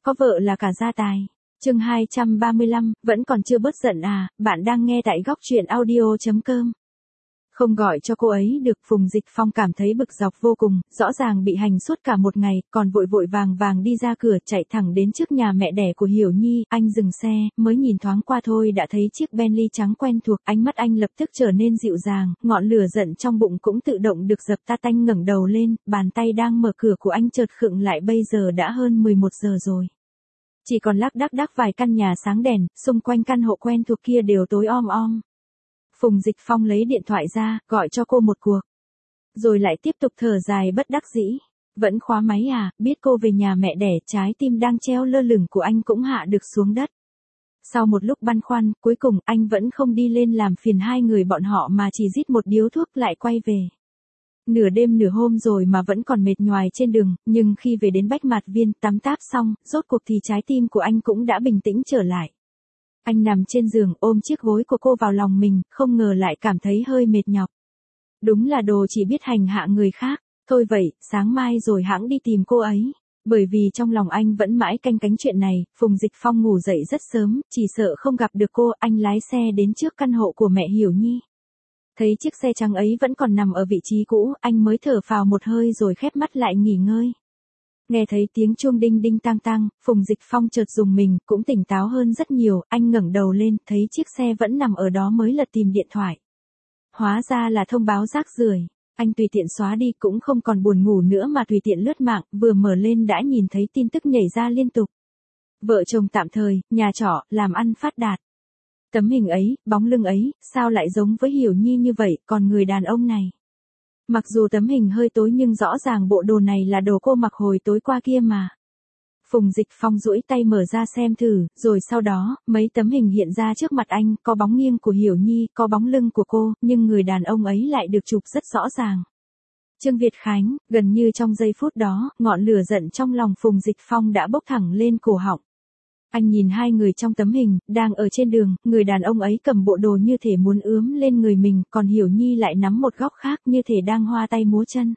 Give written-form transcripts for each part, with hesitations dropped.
có vợ là cả gia tài. Chương 235, vẫn còn chưa bớt giận à, bạn đang nghe tại góc truyện audio.com. Không gọi cho cô ấy được, Phùng Dịch Phong cảm thấy bực dọc vô cùng, rõ ràng bị hành suốt cả một ngày, còn vội vội vàng vàng đi ra cửa chạy thẳng đến trước nhà mẹ đẻ của Hiểu Nhi, anh dừng xe, mới nhìn thoáng qua thôi đã thấy chiếc Bentley trắng quen thuộc, ánh mắt anh lập tức trở nên dịu dàng, ngọn lửa giận trong bụng cũng tự động được dập tắt. Anh ngẩng đầu lên, bàn tay đang mở cửa của anh chợt khựng lại, bây giờ đã hơn 11 giờ rồi. Chỉ còn lác đác vài căn nhà sáng đèn, xung quanh căn hộ quen thuộc kia đều tối om om. Phùng Dịch Phong lấy điện thoại ra, gọi cho cô một cuộc. Rồi lại tiếp tục thở dài bất đắc dĩ. Vẫn khóa máy à, biết cô về nhà mẹ đẻ, trái tim đang treo lơ lửng của anh cũng hạ được xuống đất. Sau một lúc băn khoăn, cuối cùng anh vẫn không đi lên làm phiền hai người bọn họ mà chỉ rít một điếu thuốc lại quay về. Nửa đêm nửa hôm rồi mà vẫn còn mệt nhoài trên đường, nhưng khi về đến Bách Mạt Viên tắm táp xong, rốt cuộc thì trái tim của anh cũng đã bình tĩnh trở lại. Anh nằm trên giường ôm chiếc gối của cô vào lòng mình, không ngờ lại cảm thấy hơi mệt nhọc. Đúng là đồ chỉ biết hành hạ người khác. Thôi vậy, sáng mai rồi hãng đi tìm cô ấy. Bởi vì trong lòng anh vẫn mãi canh cánh chuyện này, Phùng Dịch Phong ngủ dậy rất sớm, chỉ sợ không gặp được cô, anh lái xe đến trước căn hộ của mẹ Hiểu Nhi. Thấy chiếc xe trắng ấy vẫn còn nằm ở vị trí cũ, anh mới thở phào một hơi rồi khép mắt lại nghỉ ngơi. Nghe thấy tiếng chuông đinh đinh tang tang, Phùng Dịch Phong chợt rùng mình, cũng tỉnh táo hơn rất nhiều, anh ngẩng đầu lên, thấy chiếc xe vẫn nằm ở đó mới lật tìm điện thoại. Hóa ra là thông báo rác rưởi. Anh tùy tiện xóa đi, cũng không còn buồn ngủ nữa mà tùy tiện lướt mạng, vừa mở lên đã nhìn thấy tin tức nhảy ra liên tục. Vợ chồng tạm thời, nhà trọ, làm ăn phát đạt. Tấm hình ấy, bóng lưng ấy, sao lại giống với Hiểu Nhi như vậy, còn người đàn ông này. Mặc dù tấm hình hơi tối nhưng rõ ràng bộ đồ này là đồ cô mặc hồi tối qua kia mà. Phùng Dịch Phong duỗi tay mở ra xem thử, rồi sau đó, mấy tấm hình hiện ra trước mặt anh, có bóng nghiêng của Hiểu Nhi, có bóng lưng của cô, nhưng người đàn ông ấy lại được chụp rất rõ ràng. Trương Việt Khánh, gần như trong giây phút đó, ngọn lửa giận trong lòng Phùng Dịch Phong đã bốc thẳng lên cổ họng. Anh nhìn hai người trong tấm hình, đang ở trên đường, người đàn ông ấy cầm bộ đồ như thể muốn ướm lên người mình, còn Hiểu Nhi lại nắm một góc khác như thể đang hoa tay múa chân.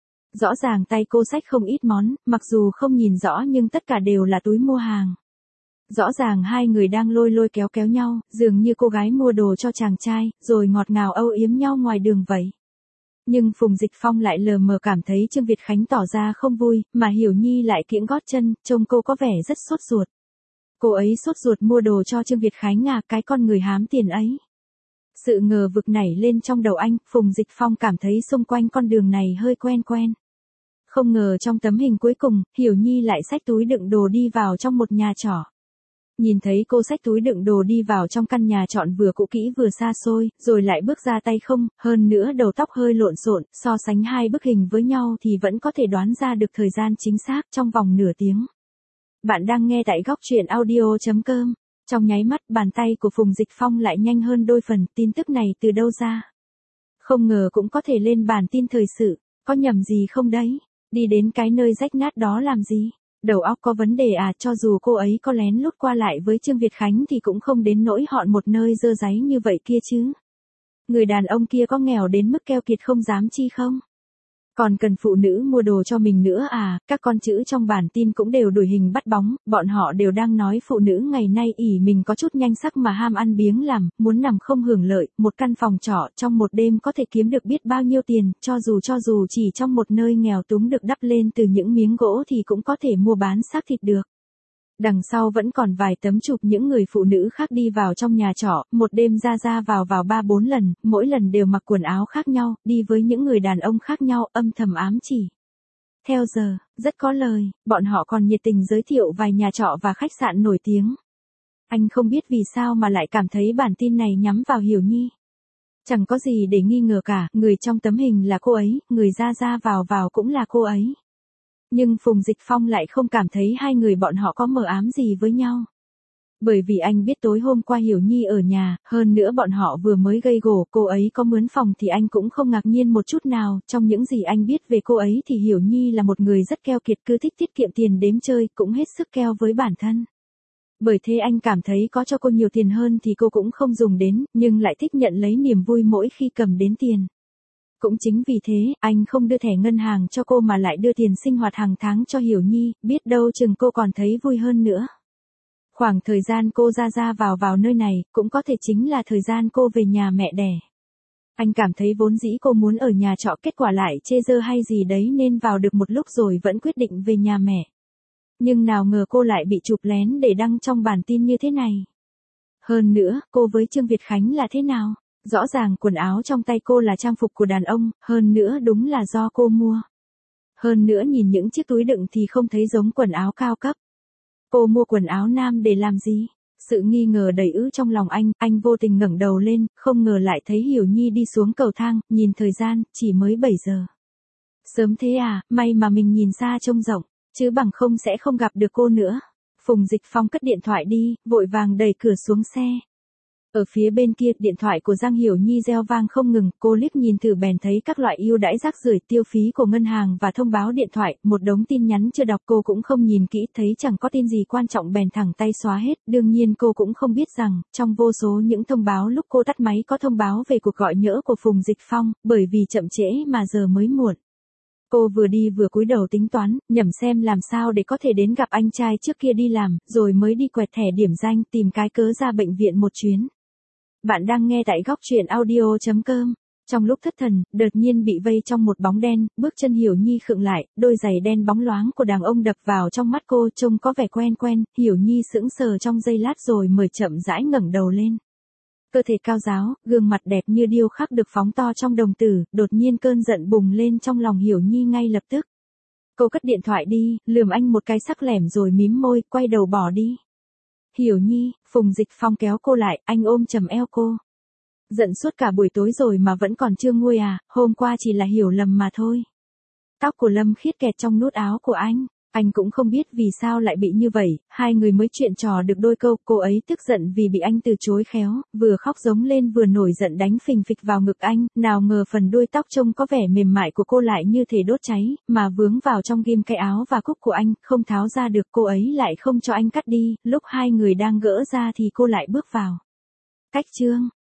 Rõ ràng tay cô xách không ít món, mặc dù không nhìn rõ nhưng tất cả đều là túi mua hàng. Rõ ràng hai người đang lôi lôi kéo kéo nhau, dường như cô gái mua đồ cho chàng trai, rồi ngọt ngào âu yếm nhau ngoài đường vậy. Nhưng Phùng Dịch Phong lại lờ mờ cảm thấy Trương Việt Khánh tỏ ra không vui, mà Hiểu Nhi lại kiễng gót chân, trông cô có vẻ rất sốt ruột. Cô ấy sốt ruột mua đồ cho Trương Việt Khánh à, cái con người hám tiền ấy. Sự ngờ vực nảy lên trong đầu anh, Phùng Dịch Phong cảm thấy xung quanh con đường này hơi quen quen. Không ngờ trong tấm hình cuối cùng, Hiểu Nhi lại xách túi đựng đồ đi vào trong một nhà trọ. Nhìn thấy cô xách túi đựng đồ đi vào trong căn nhà trọn vừa cũ kỹ vừa xa xôi, rồi lại bước ra tay không, hơn nữa đầu tóc hơi lộn xộn, so sánh hai bức hình với nhau thì vẫn có thể đoán ra được thời gian chính xác trong vòng nửa tiếng. Bạn đang nghe tại góc truyện audio.com. Trong nháy mắt, bàn tay của Phùng Dịch Phong lại nhanh hơn đôi phần, tin tức này từ đâu ra? Không ngờ cũng có thể lên bản tin thời sự, có nhầm gì không đấy? Đi đến cái nơi rách nát đó làm gì? Đầu óc có vấn đề à, cho dù cô ấy có lén lút qua lại với Trương Việt Khánh thì cũng không đến nỗi họn một nơi dơ dáy như vậy kia chứ. Người đàn ông kia có nghèo đến mức keo kiệt không dám chi không? Còn cần phụ nữ mua đồ cho mình nữa à, các con chữ trong bản tin cũng đều đuổi hình bắt bóng, bọn họ đều đang nói phụ nữ ngày nay ỷ mình có chút nhanh sắc mà ham ăn biếng làm, muốn nằm không hưởng lợi, một căn phòng trọ trong một đêm có thể kiếm được biết bao nhiêu tiền, cho dù chỉ trong một nơi nghèo túng được đắp lên từ những miếng gỗ thì cũng có thể mua bán xác thịt được. Đằng sau vẫn còn vài tấm chụp những người phụ nữ khác đi vào trong nhà trọ, một đêm ra vào 3-4 lần, mỗi lần đều mặc quần áo khác nhau, đi với những người đàn ông khác nhau, âm thầm ám chỉ. Theo giờ, rất có lời, bọn họ còn nhiệt tình giới thiệu vài nhà trọ và khách sạn nổi tiếng. Anh không biết vì sao mà lại cảm thấy bản tin này nhắm vào Hiểu Nhi. Chẳng có gì để nghi ngờ cả, người trong tấm hình là cô ấy, người ra vào cũng là cô ấy. Nhưng Phùng Dịch Phong lại không cảm thấy hai người bọn họ có mờ ám gì với nhau. Bởi vì anh biết tối hôm qua Hiểu Nhi ở nhà, hơn nữa bọn họ vừa mới gây gổ, cô ấy có mướn phòng thì anh cũng không ngạc nhiên một chút nào, trong những gì anh biết về cô ấy thì Hiểu Nhi là một người rất keo kiệt, cứ thích tiết kiệm tiền đếm chơi, cũng hết sức keo với bản thân. Bởi thế anh cảm thấy có cho cô nhiều tiền hơn thì cô cũng không dùng đến, nhưng lại thích nhận lấy niềm vui mỗi khi cầm đến tiền. Cũng chính vì thế, anh không đưa thẻ ngân hàng cho cô mà lại đưa tiền sinh hoạt hàng tháng cho Hiểu Nhi, biết đâu chừng cô còn thấy vui hơn nữa. Khoảng thời gian cô ra vào nơi này, cũng có thể chính là thời gian cô về nhà mẹ đẻ. Anh cảm thấy vốn dĩ cô muốn ở nhà trọ, kết quả lại chê dơ hay gì đấy nên vào được một lúc rồi vẫn quyết định về nhà mẹ. Nhưng nào ngờ cô lại bị chụp lén để đăng trong bản tin như thế này. Hơn nữa, cô với Trương Việt Khánh là thế nào? Rõ ràng quần áo trong tay cô là trang phục của đàn ông, hơn nữa đúng là do cô mua. Hơn nữa nhìn những chiếc túi đựng thì không thấy giống quần áo cao cấp. Cô mua quần áo nam để làm gì? Sự nghi ngờ đầy ứ trong lòng anh vô tình ngẩng đầu lên, không ngờ lại thấy Hiểu Nhi đi xuống cầu thang, nhìn thời gian, chỉ mới 7 giờ. Sớm thế à, may mà mình nhìn xa trông rộng, chứ bằng không sẽ không gặp được cô nữa. Phùng Dịch Phong cất điện thoại đi, vội vàng đẩy cửa xuống xe. Ở phía bên kia, điện thoại của Giang Hiểu Nhi reo vang không ngừng, cô liếc nhìn thử bèn thấy các loại ưu đãi rác rưởi, tiêu phí của ngân hàng và thông báo điện thoại, một đống tin nhắn chưa đọc cô cũng không nhìn kỹ, thấy chẳng có tin gì quan trọng bèn thẳng tay xóa hết. Đương nhiên cô cũng không biết rằng, trong vô số những thông báo lúc cô tắt máy có thông báo về cuộc gọi nhỡ của Phùng Dịch Phong, bởi vì chậm trễ mà giờ mới muộn. Cô vừa đi vừa cúi đầu tính toán, nhẩm xem làm sao để có thể đến gặp anh trai trước kia đi làm, rồi mới đi quẹt thẻ điểm danh, tìm cái cớ ra bệnh viện một chuyến. Bạn đang nghe tại góc truyện audio.com. Trong lúc thất thần, đột nhiên bị vây trong một bóng đen, bước chân Hiểu Nhi khựng lại, đôi giày đen bóng loáng của đàn ông đập vào trong mắt cô, trông có vẻ quen quen. Hiểu Nhi sững sờ trong giây lát rồi mới chậm rãi ngẩng đầu lên. Cơ thể cao ráo, gương mặt đẹp như điêu khắc được phóng to trong đồng tử, đột nhiên cơn giận bùng lên trong lòng Hiểu Nhi ngay lập tức. Cô cất điện thoại đi, lườm anh một cái sắc lẻm rồi mím môi, quay đầu bỏ đi. Hiểu Nhi, Phùng Dịch Phong kéo cô lại, anh ôm chầm eo cô. Giận suốt cả buổi tối rồi mà vẫn còn chưa nguôi à, hôm qua chỉ là hiểu lầm mà thôi. Tóc của Lâm Khiết kẹt trong nút áo của anh cũng không biết vì sao lại bị như vậy, hai người mới chuyện trò được đôi câu, cô ấy tức giận vì bị anh từ chối khéo, vừa khóc giống lên vừa nổi giận đánh phình phịch vào ngực anh, nào ngờ phần đuôi tóc trông có vẻ mềm mại của cô lại như thể đốt cháy, mà vướng vào trong ghim cái áo và cúc của anh, không tháo ra được, cô ấy lại không cho anh cắt đi, lúc hai người đang gỡ ra thì cô lại bước vào. Cách chương